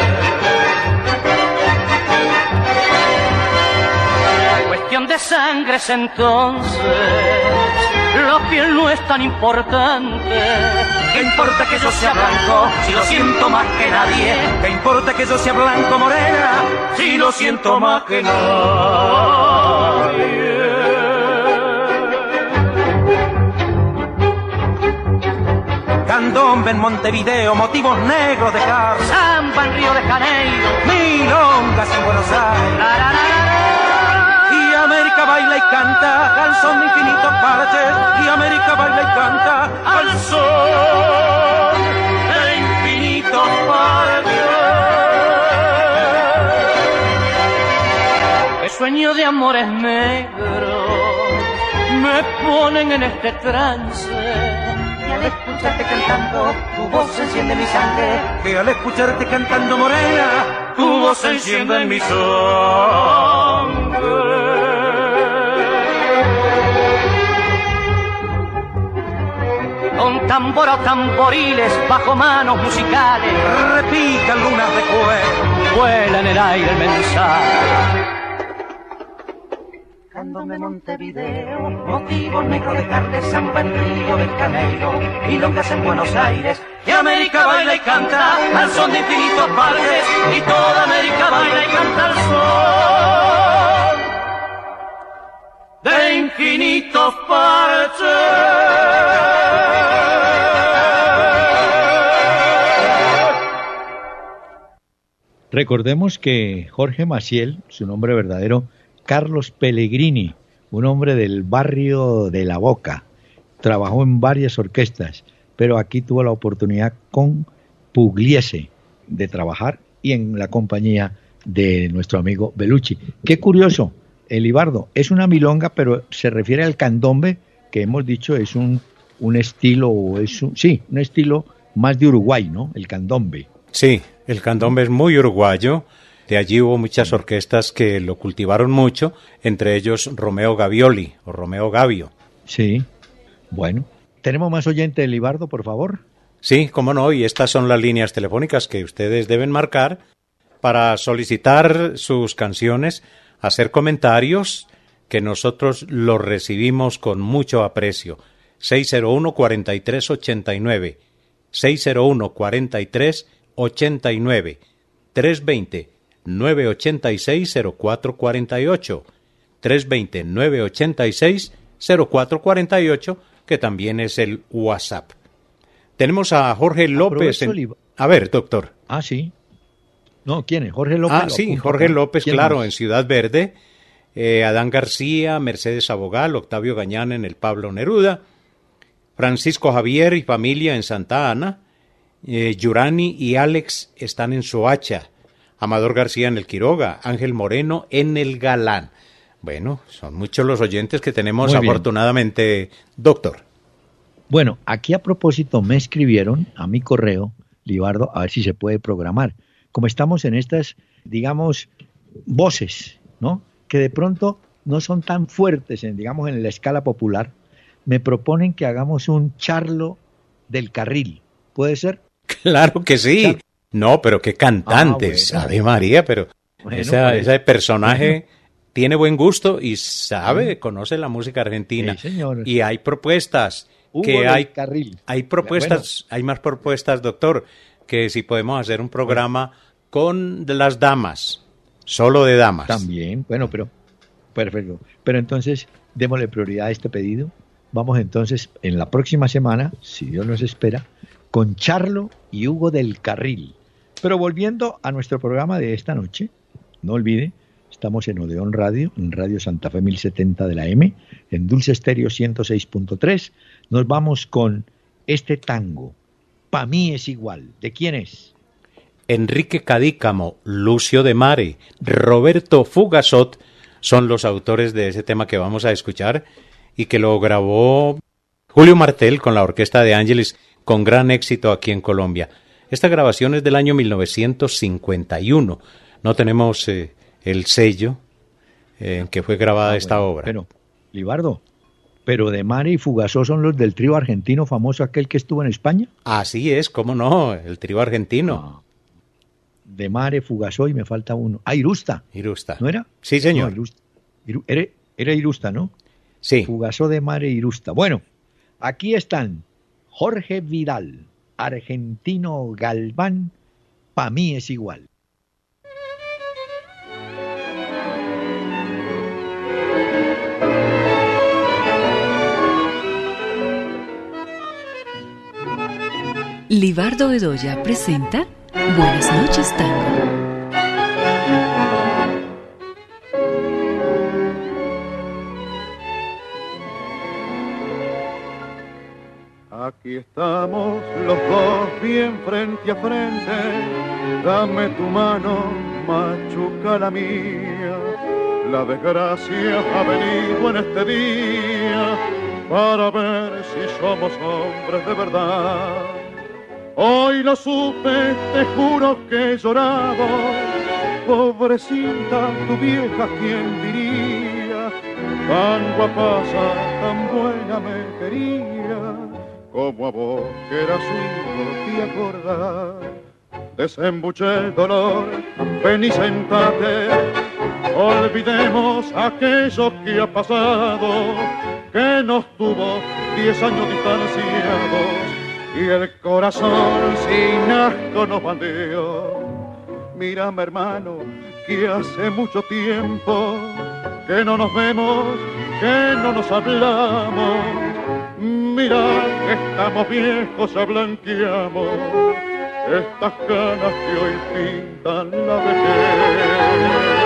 Cuestión de sangres entonces, la piel no es tan importante. ¿Qué importa que yo sea blanco si lo siento más que nadie? ¿Qué importa que yo sea blanco, morena, si lo siento más que nadie? Candombe en Montevideo, motivos negros de cárcel, samba en Río de Janeiro, milongas en Buenos Aires. La, la, la, y América baila y canta al son de infinitos parches, y América baila y canta al son de infinitos parches. El sueño de amores negros me ponen en este trance, y al escucharte cantando tu voz se enciende en mi sangre, que al escucharte cantando, morena, tu voz se enciende en mi sangre. Con tambor o tamboriles bajo manos musicales repican lunas de cuero, vuela en el aire el mensaje. Candombe Montevideo, motivo negro de carne, samba en Río de Janeiro, y lo que hace en Buenos Aires, y América baila y canta al son de infinitos parches, y toda América baila y canta al son de infinitos parches. Recordemos que Jorge Maciel, su nombre verdadero, Carlos Pellegrini, un hombre del barrio de La Boca, trabajó en varias orquestas, pero aquí tuvo la oportunidad con Pugliese de trabajar y en la compañía de nuestro amigo Bellucci. Qué curioso, Elibardo, es una milonga, pero se refiere al candombe, que hemos dicho es un estilo, un estilo más de Uruguay, ¿no? El candombe. Sí, el candombe es muy uruguayo. De allí hubo muchas orquestas que lo cultivaron mucho, entre ellos Romeo Gavioli o Romeo Gavio. Sí, bueno. ¿Tenemos más oyentes, Elibardo, por favor? Sí, cómo no, y estas son las líneas telefónicas que ustedes deben marcar para solicitar sus canciones, hacer comentarios, que nosotros los recibimos con mucho aprecio. 601-4389, 601-4389, 320-986-0448, 320-986-0448, que también es el WhatsApp. Tenemos a Jorge López. A ver, doctor. Ah, sí. No, ¿quién es? Jorge López. Ah, sí, Jorge López, claro, en Ciudad Verde. Adán García, Mercedes Abogal, Octavio Gañán en el Pablo Neruda, Francisco Javier y familia en Santa Ana, Yurani y Alex están en Soacha, Amador García en el Quiroga, Ángel Moreno en el Galán. Bueno, son muchos los oyentes que tenemos, afortunadamente, doctor. Bueno, aquí a propósito me escribieron a mi correo, Libardo, a ver si se puede programar. Como estamos en estas, digamos, voces, ¿no?, que de pronto no son tan fuertes en la escala popular, me proponen que hagamos un charlo del carril. ¿Puede ser? Claro que sí. No, pero qué cantantes. Bueno. Ave María, pero bueno, ese personaje tiene buen gusto y sabe, conoce la música argentina. Sí, señor. Y hay propuestas. Carril. Hay propuestas, hay más propuestas, doctor, que si podemos hacer un programa con las damas. Solo de damas. También, bueno, pero perfecto. Pero entonces, démosle prioridad a este pedido. Vamos entonces, en la próxima semana, si Dios nos espera, con Charlo y Hugo del Carril. Pero volviendo a nuestro programa de esta noche, no olvide, estamos en Odeón Radio, en Radio Santa Fe 1070 de la M, en Dulce Estéreo 106.3. Nos vamos con este tango, Pa' mí es igual. ¿De quién es? Enrique Cadícamo, Lucio de Mare, Roberto Fugazot son los autores de ese tema que vamos a escuchar y que lo grabó Julio Martel con la orquesta de Ángeles con gran éxito aquí en Colombia. Esta grabación es del año 1951. No tenemos el sello en que fue grabada esta obra. Pero, Libardo, ¿pero de Mare y Fugazot son los del trío argentino famoso aquel que estuvo en España? Así es, cómo no, el trío argentino. De Mare, Fugazot y me falta uno. Ah, Irusta. Irusta. ¿No era? Sí, señor. No, era Irusta, ¿no? Sí. Fugazot, de Mare, Irusta. Bueno, aquí están Jorge Vidal, Argentino Galván, Pa' mí es igual. Libardo Bedoya presenta Buenas noches, tango. Aquí estamos los dos bien frente a frente, dame tu mano, machuca la mía. La desgracia ha venido en este día para ver si somos hombres de verdad. Hoy lo supe, te juro que he llorado, pobrecita tu vieja, ¿quién diría? Tan guapaza, tan buena me quería, como a vos que era su hijo te acordás. Desembuché el dolor, ven y sentate, olvidemos aquello que ha pasado, que nos tuvo 10 años distanciados y el corazón sin asco nos bandeó. Mírame, hermano, que hace mucho tiempo que no nos vemos, que no nos hablamos. Mira que estamos viejos, ya blanqueamos. estas ganas que hoy pintan la vejez.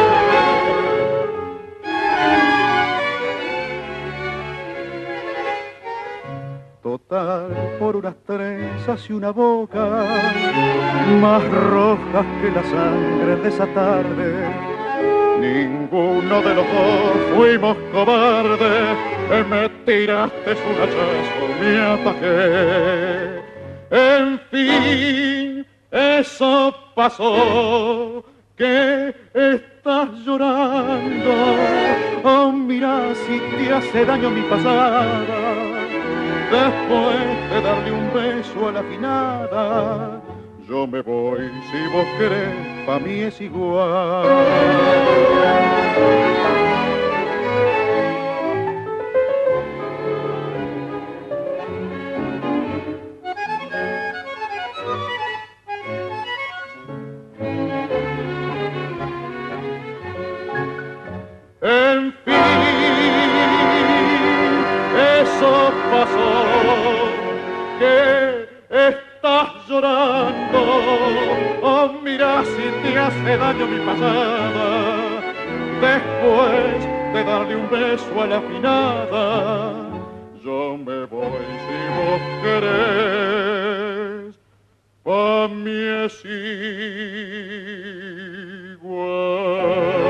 Total, por unas trenzas y una boca más rojas que la sangre de esa tarde, ninguno de los dos fuimos cobardes. Me tiraste un hachazo, me atajé. En fin, eso pasó, que estás llorando. Oh, mira si te hace daño mi pasada, después de darle un beso a la finada. Yo me voy, si vos querés, pa' mí es igual. En fin, eso pasó, que estás llorando. Oh, mira si te hace daño mi pasada, después de darle un beso a la finada. Yo me voy, si vos querés, pa' mí es igual.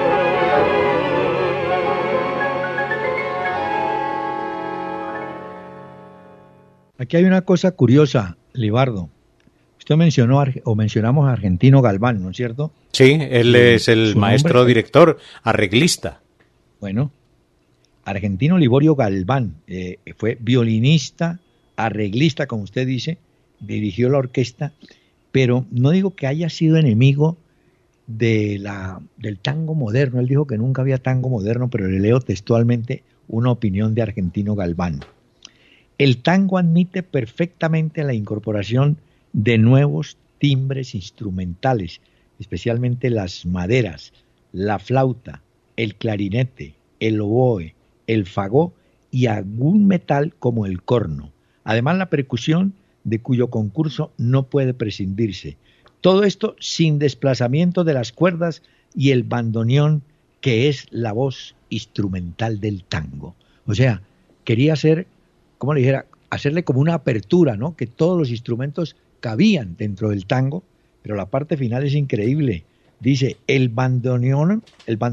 Aquí hay una cosa curiosa, Libardo. Usted mencionó o mencionamos a Argentino Galván, ¿no es cierto? Sí, él es el maestro director, arreglista. Bueno, Argentino Liborio Galván fue violinista, arreglista, como usted dice, dirigió la orquesta, pero no digo que haya sido enemigo del tango moderno. Él dijo que nunca había tango moderno, pero le leo textualmente una opinión de Argentino Galván. El tango admite perfectamente la incorporación de nuevos timbres instrumentales, especialmente las maderas, la flauta, el clarinete, el oboe, el fagó y algún metal como el corno. Además, la percusión, de cuyo concurso no puede prescindirse. Todo esto sin desplazamiento de las cuerdas y el bandoneón, que es la voz instrumental del tango. O sea, quería hacer, como le dijera, hacerle como una apertura, ¿no? Que todos los instrumentos cabían dentro del tango, pero la parte final es increíble. Dice, el bandoneón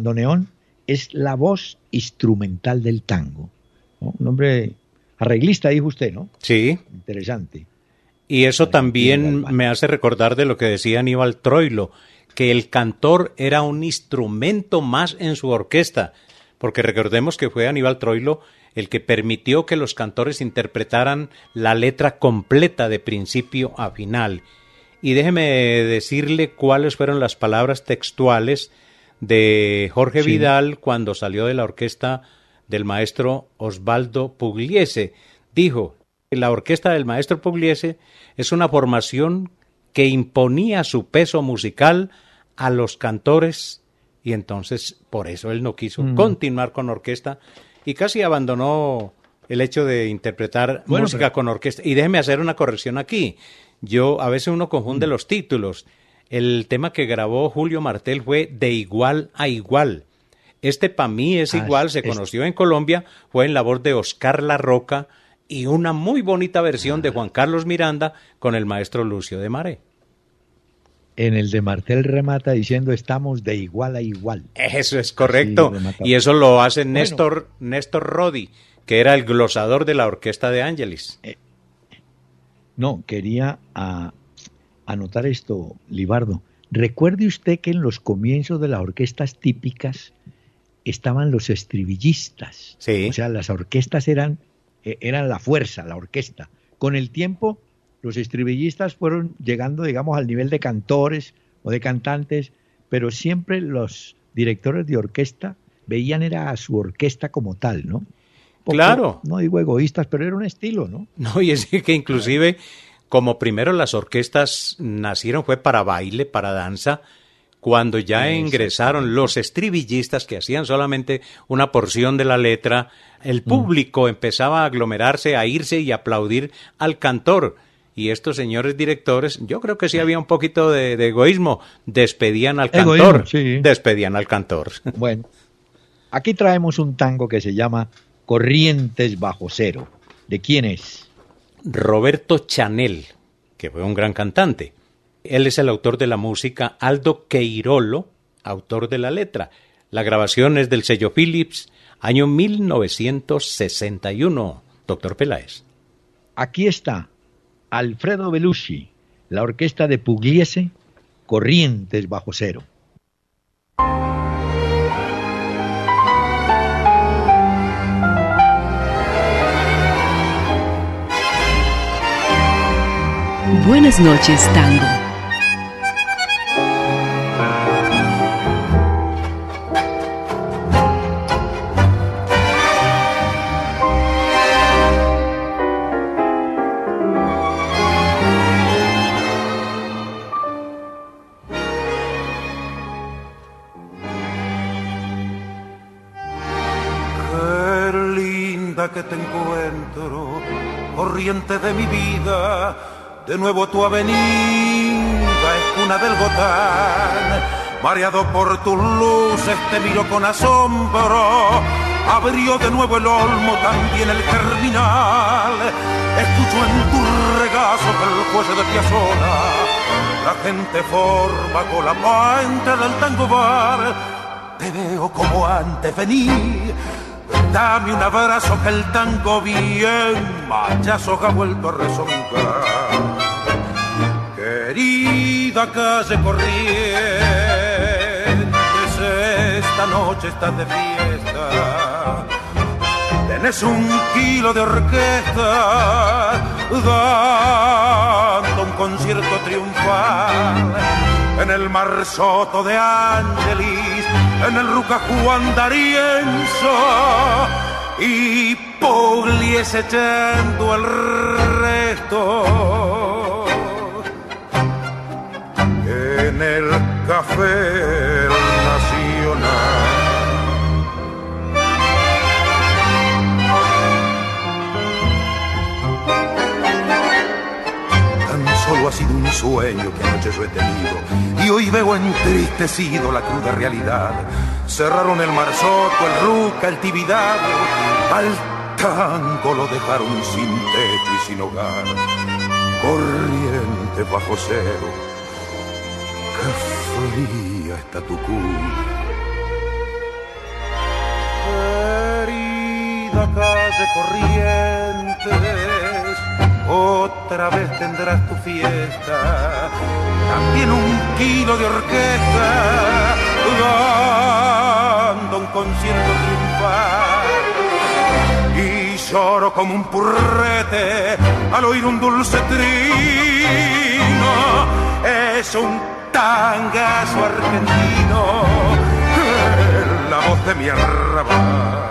es la voz instrumental del tango, ¿no? Un hombre arreglista, dijo usted, ¿no? Sí. Interesante. Y eso también me hace recordar de lo que decía Aníbal Troilo, que el cantor era un instrumento más en su orquesta, porque recordemos que fue Aníbal Troilo el que permitió que los cantores interpretaran la letra completa de principio a final. Y déjeme decirle cuáles fueron las palabras textuales de Jorge Vidal cuando salió de la orquesta del maestro Osvaldo Pugliese. Dijo, la orquesta del maestro Pugliese es una formación que imponía su peso musical a los cantores, y entonces por eso él no quiso continuar con orquesta y casi abandonó el hecho de interpretar música con orquesta. Y déjeme hacer una corrección aquí. A veces uno confunde los títulos. El tema que grabó Julio Martel fue De Igual a Igual. Pa' mí es igual, se conoció en Colombia, fue en la voz de Oscar La Roca y una muy bonita versión de Juan Carlos Miranda con el maestro Lucio de Maré. En el de Martel remata diciendo estamos de igual a igual. Eso es correcto. Y eso lo hace Néstor Rodi, que era el glosador de la orquesta de Ángeles. No, quería anotar esto, Libardo. Recuerde usted que en los comienzos de las orquestas típicas estaban los estribillistas. Sí. O sea, las orquestas eran la fuerza, la orquesta. Con el tiempo, los estribillistas fueron llegando, digamos, al nivel de cantores o de cantantes, pero siempre los directores de orquesta veían era a su orquesta como tal, ¿no? Claro. No digo egoístas, pero era un estilo, ¿no? No, y es que inclusive, como primero las orquestas nacieron fue para baile, para danza, cuando ya ingresaron los estribillistas que hacían solamente una porción de la letra, el público empezaba a aglomerarse, a irse y aplaudir al cantor. y estos señores directores, yo creo que sí había un poquito de egoísmo, despedían al cantor. Egoísmo, sí. Despedían al cantor. Bueno, aquí traemos un tango que se llama Corrientes bajo cero. ¿De quién es? Roberto Chanel, que fue un gran cantante. Él es el autor de la música, Aldo Queirolo, autor de la letra. La grabación es del sello Philips, año 1961. Doctor Peláez. Aquí está Alfredo Belushi, la orquesta de Pugliese, Corrientes bajo cero. Buenas noches, tango. Que te encuentro, corriente de mi vida, de nuevo tu avenida es cuna del Gotán, mareado por tus luces te miro con asombro, abrió de nuevo el olmo, también el germinal, escucho en tu regazo el fuelle de Piazzolla, la gente forma con la puente del tango bar, te veo como antes, vení. Dame un abrazo que el tango bien machazo ha vuelto a rezongar. Querida calle Corrientes, esta noche estás de fiesta. Tenés 1 kilo de orquesta dando un concierto triunfal en el Marsoto de Ángelis, en el Ruca Juan D'Arienzo y Pugliese echando el resto en el Café Nacional. Solo ha sido un sueño que anoche yo he tenido y hoy veo entristecido la cruda realidad. Cerraron el Marsoto, el Ruca, el Tibidabo, al tango lo dejaron sin techo y sin hogar. Corriente bajo cero, qué fría está tu cuna. Querida calle Corrientes, otra vez tendrás tu fiesta, también 1 kilo de orquesta, dando un concierto triunfal. Y lloro como un purrete al oír un dulce trino, es un tangazo argentino, la voz de mi arrabal.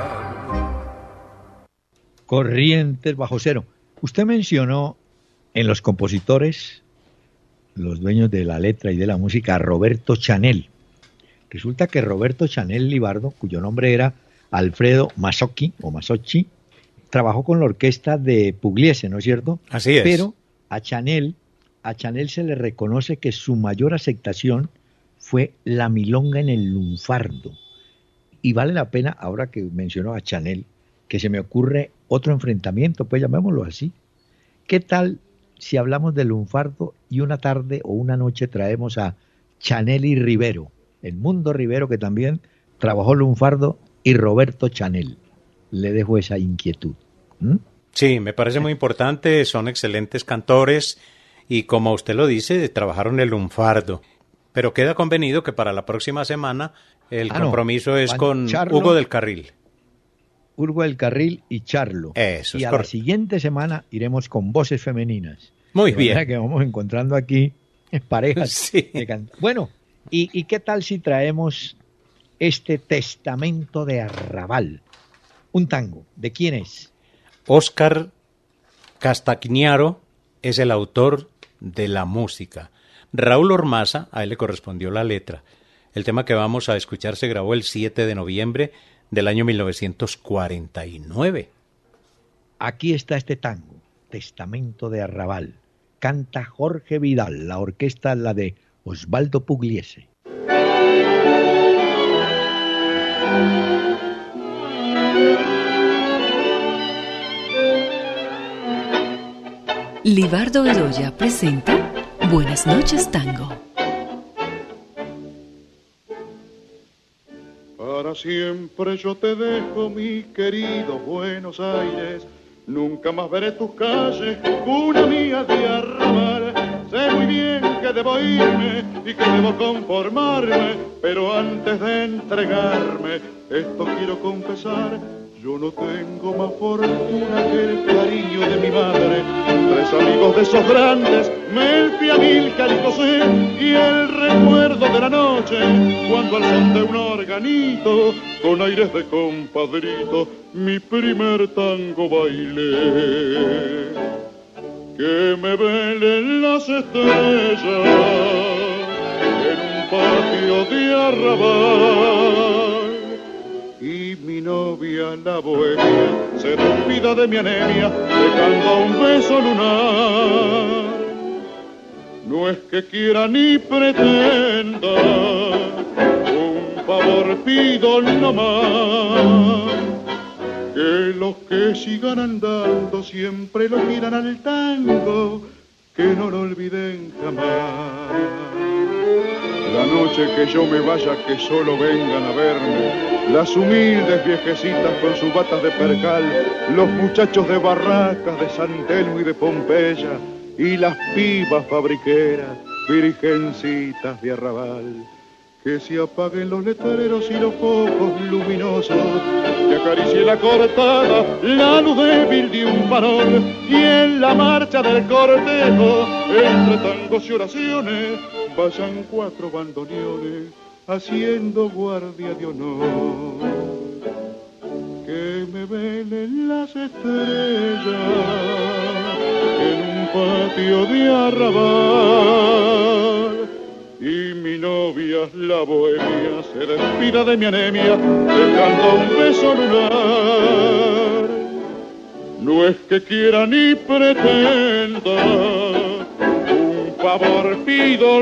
Corrientes bajo cero. Usted mencionó en los compositores, los dueños de la letra y de la música, a Roberto Chanel. Resulta que Roberto Chanel Libardo, cuyo nombre era Alfredo Masocchi, trabajó con la orquesta de Pugliese, ¿no es cierto? Así es. Pero a Chanel se le reconoce que su mayor aceptación fue la milonga en el lunfardo. Y vale la pena, ahora que mencionó a Chanel, que se me ocurre otro enfrentamiento, pues llamémoslo así. ¿Qué tal si hablamos del lunfardo y una tarde o una noche traemos a Chanel y Rivero, el Mundo Rivero, que también trabajó lunfardo, y Roberto Chanel? Le dejo esa inquietud. Sí, me parece muy importante, son excelentes cantores y como usted lo dice, trabajaron el lunfardo. Pero queda convenido que para la próxima semana el compromiso es con Charlo, Hugo del Carril. Hugo del Carril y Charlo. Eso y es a correcto. la siguiente semana iremos con voces femeninas. Muy De bien. manera que vamos encontrando aquí parejas. Sí. Bueno, ¿y qué tal si traemos este Testamento de Arrabal? Un tango. ¿De quién es? Óscar Castagnaro es el autor de la música. Raúl Ormaza, a él le correspondió la letra. El tema que vamos a escuchar se grabó el 7 de noviembre del año 1949. Aquí está este tango, Testamento de Arrabal, canta Jorge Vidal, la orquesta es la de Osvaldo Pugliese. Libardo Bedoya presenta Buenas noches, Tango. Para siempre yo te dejo, mi querido Buenos Aires. Nunca más veré tus calles, una mía de arrabal. Sé muy bien que debo irme y que debo conformarme, pero antes de entregarme, esto quiero confesar. Yo no tengo más fortuna que el cariño de mi madre. 3 amigos de esos grandes, Melfi, Amílcar y José, y el recuerdo de la noche, cuando al son de un organito, con aires de compadrito, mi primer tango bailé. Que me velen las estrellas en un patio de arrabal. Y mi novia, la bohemia, se despida de mi anemia, dejando un beso lunar. No es que quiera ni pretenda, un favor pido nomás. Que los que sigan andando siempre lo quieran al tango, que no lo olviden jamás. La noche que yo me vaya, que solo vengan a verme las humildes viejecitas con sus batas de percal, los muchachos de Barracas, de San Telmo y de Pompeya, y las pibas fabriqueras, virgencitas de arrabal. Que se apaguen los letreros y los focos luminosos, que acaricie la cortada la luz débil de un farol, y en la marcha del cortejo, entre tangos y oraciones, vayan 4 bandoneones haciendo guardia de honor. Que me velen las estrellas en un patio de arrabal, y mi novia, la bohemia, se despida de mi anemia, dejando un beso lunar. No es que quiera ni pretenda, un favor pido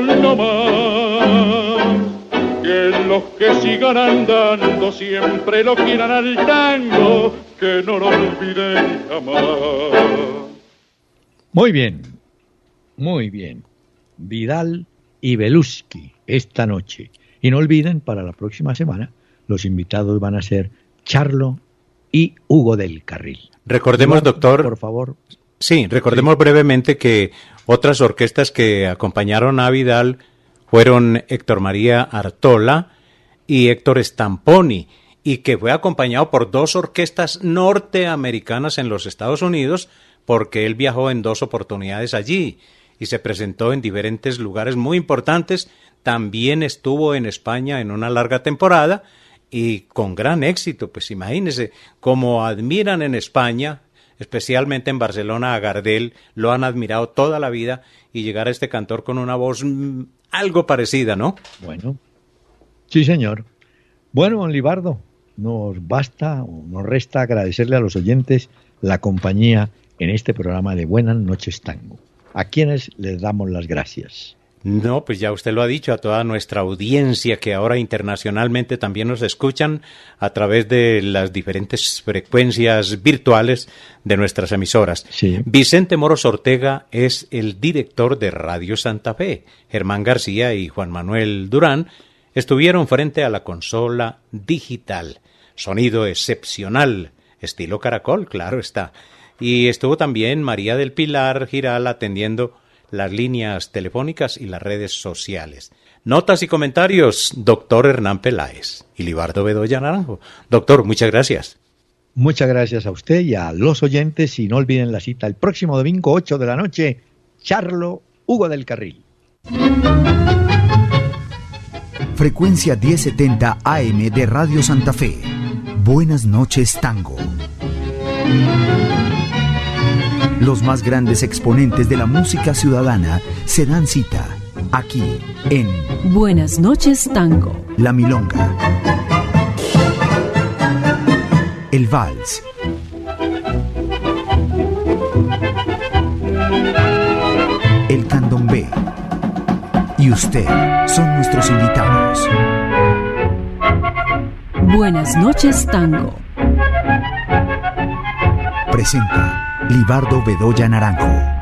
nomás. Que los que sigan andando siempre lo quieran al tango, que no lo olviden jamás. Muy bien, muy bien. Vidal y Belusky esta noche. Y no olviden, para la próxima semana, los invitados van a ser Charlo y Hugo del Carril. Recordemos, doctor, por favor. Sí, recordemos brevemente que otras orquestas que acompañaron a Vidal fueron Héctor María Artola y Héctor Stamponi, y que fue acompañado por 2 orquestas norteamericanas en los Estados Unidos, porque él viajó en 2 oportunidades allí y se presentó en diferentes lugares muy importantes. También estuvo en España en una larga temporada y con gran éxito. Pues imagínense, como admiran en España, especialmente en Barcelona, a Gardel, lo han admirado toda la vida, y llegar a este cantor con una voz algo parecida, ¿no? Bueno, sí, señor. Bueno, don Libardo, nos resta agradecerle a los oyentes la compañía en este programa de Buenas noches, Tango. ¿A quienes les damos las gracias? No, pues ya usted lo ha dicho, a toda nuestra audiencia que ahora internacionalmente también nos escuchan a través de las diferentes frecuencias virtuales de nuestras emisoras. Sí. Vicente Moros Ortega es el director de Radio Santa Fe. Germán García y Juan Manuel Durán estuvieron frente a la consola digital. Sonido excepcional, estilo caracol, claro está. Y estuvo también María del Pilar Giral atendiendo las líneas telefónicas y las redes sociales. Notas y comentarios, doctor Hernán Peláez y Libardo Bedoya Naranjo. Doctor, muchas gracias. Muchas gracias a usted y a los oyentes, y no olviden la cita el próximo domingo 8 de la noche, Charlo, Hugo del Carril. Frecuencia 1070 AM de Radio Santa Fe. Buenas noches, Tango. Los más grandes exponentes de la música ciudadana se dan cita aquí en Buenas noches, Tango. La Milonga, el Vals, el candomblé. Y usted son nuestros invitados. Buenas noches, tango. Presenta Libardo Bedoya Naranjo.